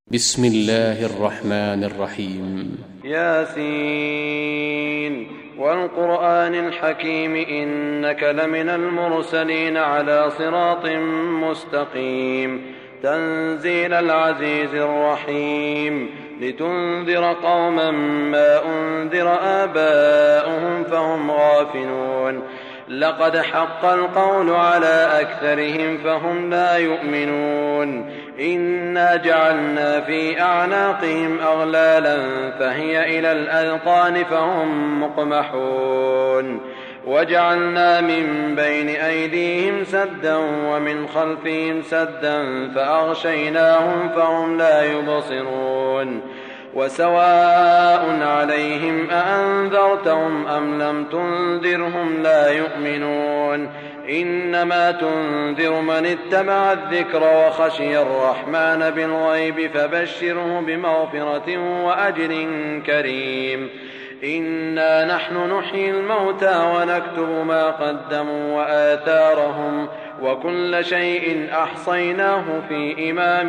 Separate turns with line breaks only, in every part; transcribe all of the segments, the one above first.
بسم الله الرحمن الرحيم
ياسين والقرآن الحكيم إنك لمن المرسلين على صراط مستقيم تنزيل العزيز الرحيم لتنذر قوما ما أنذر آباؤهم فهم غافلون لقد حق القول على أكثرهم فهم لا يؤمنون إنا جعلنا في أعناقهم أغلالا فهي إلى الأذقان فهم مقمحون وجعلنا من بين أيديهم سدا ومن خلفهم سدا فأغشيناهم فهم لا يبصرون وسواء عليهم أأنذرتهم أم لم تنذرهم لا يؤمنون إنما تنذر من اتبع الذكر وخشي الرحمن بالغيب فبشره بمغفرة وأجر كريم إنا نحن نحيي الموتى ونكتب ما قدموا وآثارهم وكل شيء أحصيناه في إمام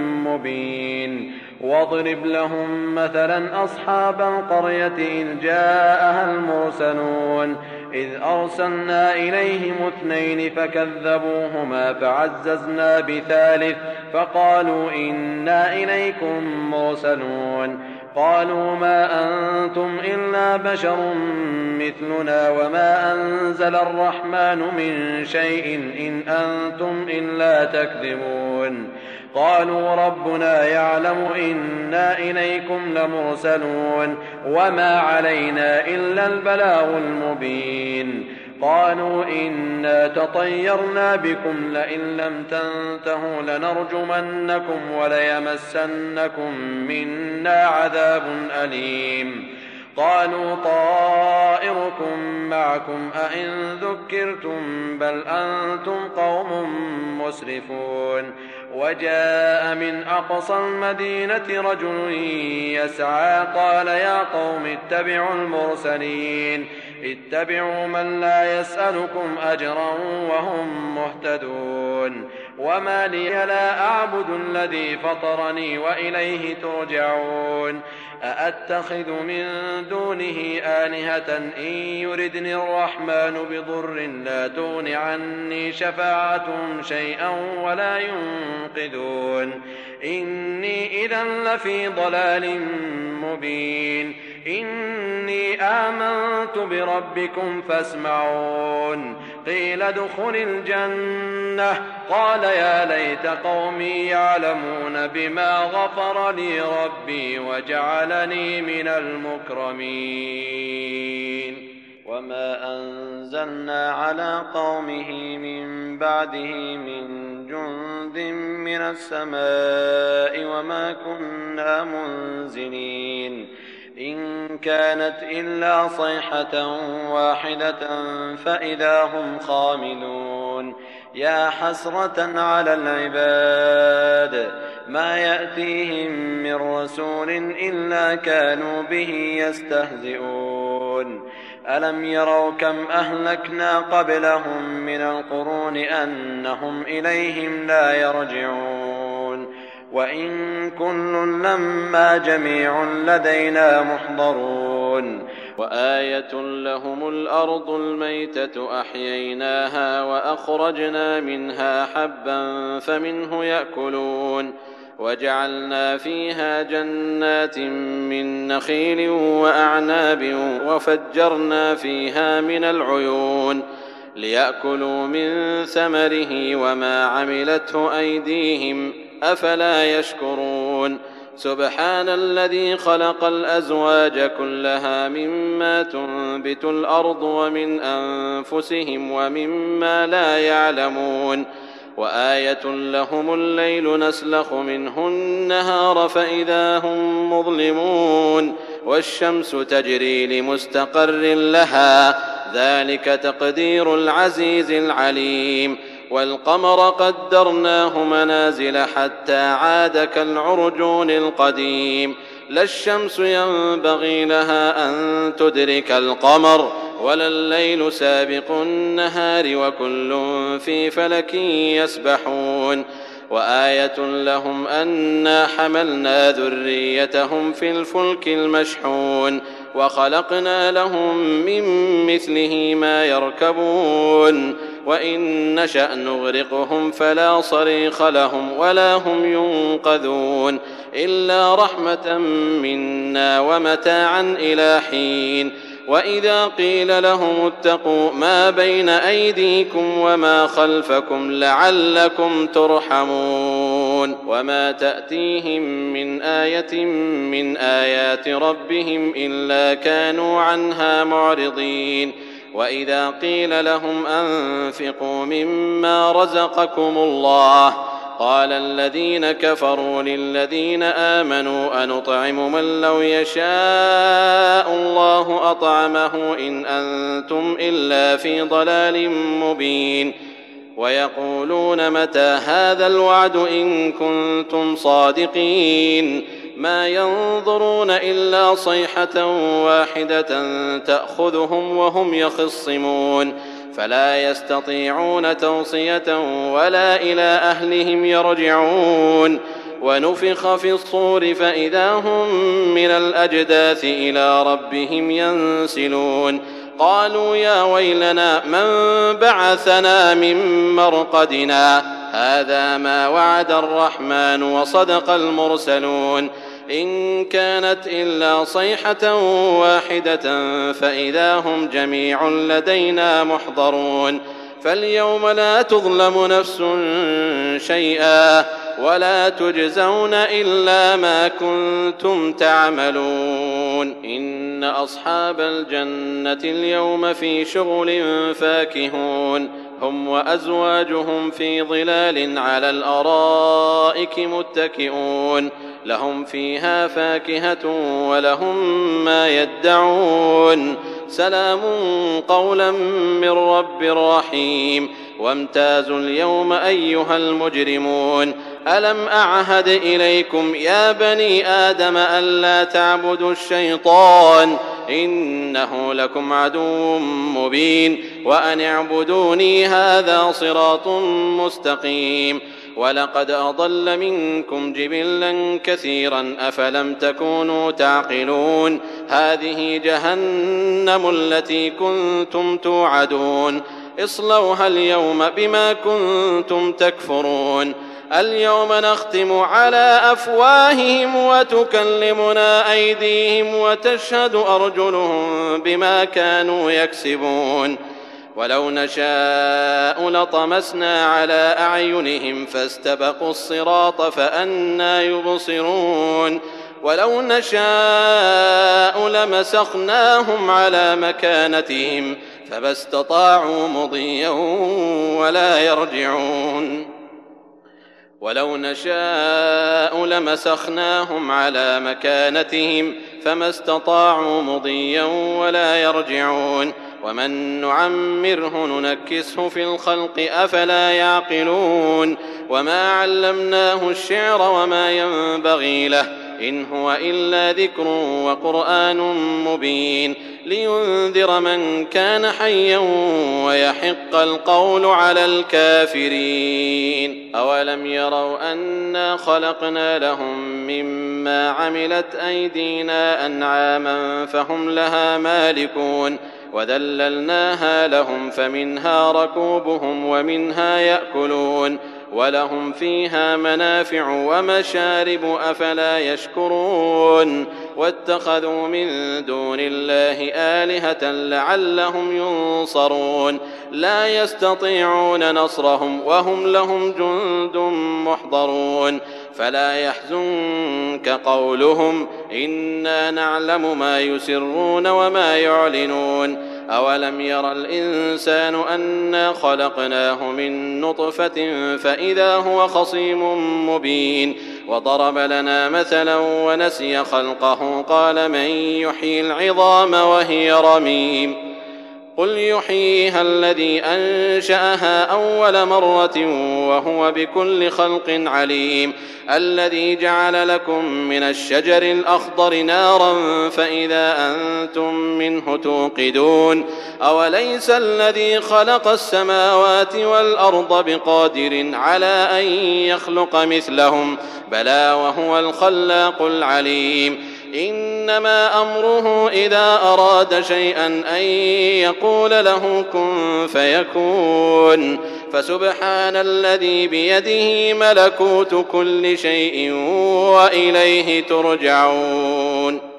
مبين واضرب لهم مثلا أصحاب القرية إذ جاءها المرسلون إذ أرسلنا إليهم 2 فكذبوهما فعززنا بثالث فقالوا إنا إليكم مرسلون قالوا ما أنتم إلا بشر مثلنا وما أنزل الرحمن من شيء إن أنتم إلا تكذبون قالوا ربنا يعلم إنا إليكم لمرسلون وما علينا إلا البلاغ المبين قالوا إنا تطيرنا بكم لئن لم تنتهوا لنرجمنكم وليمسنكم منا عذاب أليم قالوا طائركم معكم أئن ذكرتم بل أنتم قوم مسرفون وجاء من أقصى المدينة رجل يسعى قال يا قوم اتبعوا المرسلين اتبعوا من لا يسألكم أجرا وهم مهتدون وما لي لا أعبد الذي فطرني وإليه ترجعون أأتخذ من دونه آلهة إن يردني الرحمن بضر لا تغن عني شفاعتهم شيئا ولا ينقذون إني إذا لفي ضلال مبين إني آمنت بربكم فاسمعون قيل ادخل الجنة قال يا ليت قومي يعلمون بما غفر لي ربي وجعلني من المكرمين وما أنزلنا على قومه من بعده من جند من السماء وما كنا منزلين إن كانت إلا صيحة واحدة فإذا هم خامدون يا حسرة على العباد ما يأتيهم من رسول إلا كانوا به يستهزئون ألم يروا كم أهلكنا قبلهم من القرون أنهم إليهم لا يرجعون وإن كل لما جميع لدينا محضرون وآية لهم الأرض الميتة أحييناها وأخرجنا منها حبا فمنه يأكلون وجعلنا فيها جنات من نخيل وأعناب وفجرنا فيها من العيون ليأكلوا من ثمره وما عملته أيديهم أفلا يشكرون سبحان الذي خلق الأزواج كلها مما تنبت الأرض ومن أنفسهم ومما لا يعلمون وآية لهم الليل نسلخ منه النهار فإذا هم مظلمون والشمس تجري لمستقر لها ذلك تقدير العزيز العليم والقمر قدرناه منازل حتى عاد كالعرجون القديم لا الشمس ينبغي لها أن تدرك القمر ولا الليل سابق النهار وكل في فلك يسبحون وآية لهم أنا حملنا ذريتهم في الفلك المشحون وخلقنا لهم من مثله ما يركبون وإن نشأ نغرقهم فلا صريخ لهم ولا هم ينقذون إلا رحمة منا ومتاعا إلى حين. وإذا قيل لهم اتقوا ما بين أيديكم وما خلفكم لعلكم ترحمون وما تأتيهم من آية من آيات ربهم إلا كانوا عنها معرضين. وإذا قيل لهم أنفقوا مما رزقكم الله قال الذين كفروا للذين آمنوا أنطعم من لو يشاء الله أطعمه إن أنتم إلا في ضلال مبين. ويقولون متى هذا الوعد إن كنتم صادقين ما ينظرون إلا صيحة واحدة تأخذهم وهم يخصمون فلا يستطيعون توصية ولا إلى أهلهم يرجعون. ونفخ في الصور فإذا هم من الأجداث إلى ربهم ينسلون قالوا يا ويلنا من بعثنا من مرقدنا هذا ما وعد الرحمن وصدق المرسلون إن كانت إلا صيحة واحدة فإذا هم جميع لدينا محضرون. فاليوم لا تظلم نفس شيئا ولا تجزون إلا ما كنتم تعملون. إن أصحاب الجنة اليوم في شغل فاكهون هم وأزواجهم في ظلال على الأرائك متكئون لهم فيها فاكهة ولهم ما يدعون سلام قولا من رب رحيم. وامتازوا اليوم أيها المجرمون ألم أعهد إليكم يا بني آدم ألا تعبدوا الشيطان إنه لكم عدو مبين وأن اعبدوني هذا صراط مستقيم. ولقد أضل منكم جبلا كثيرا أفلم تكونوا تعقلون هذه جهنم التي كنتم توعدون اصلوها اليوم بما كنتم تكفرون. اليوم نختم على أفواههم وتكلمنا أيديهم وتشهد أرجلهم بما كانوا يكسبون. ولو نشاء لطمسنا على أعينهم فاستبقوا الصراط فأنى يبصرون. ولو نشاء لمسخناهم على مكانتهم فما استطاعوا مضيا ولا يرجعون. ولو نشاء لمسخناهم على مكانتهم فما استطاعوا مضيا ولا يرجعون. ومن نعمره ننكسه في الخلق أفلا يعقلون. وما علمناه الشعر وما ينبغي له إن هو إلا ذكر وقرآن مبين لينذر من كان حيا ويحق القول على الكافرين. أولم يروا أنا خلقنا لهم مما عملت أيدينا أنعاما فهم لها مالكون وذللناها لهم فمنها ركوبهم ومنها يأكلون ولهم فيها منافع ومشارب أفلا يشكرون. واتخذوا من دون الله آلهة لعلهم ينصرون لا يستطيعون نصرهم وهم لهم جند محضرون. فلا يحزنك قولهم إنا نعلم ما يسرون وما يعلنون. أولم ير الإنسان أنا خلقناه من نطفة فإذا هو خصيم مبين. وضرب لنا مثلا ونسي خلقه قال من يحيي العظام وهي رميم قل يحييها الذي أنشأها أول مرة وهو بكل خلق عليم الذي جعل لكم من الشجر الأخضر نارا فإذا أنتم منه توقدون أوليس الذي خلق السماوات والأرض بقادر على أن يخلق مثلهم بلى وهو الخلاق العليم إنما أمره إذا أراد شيئا أن يقول له كن فيكون فسبحان الذي بيده ملكوت كل شيء وإليه ترجعون.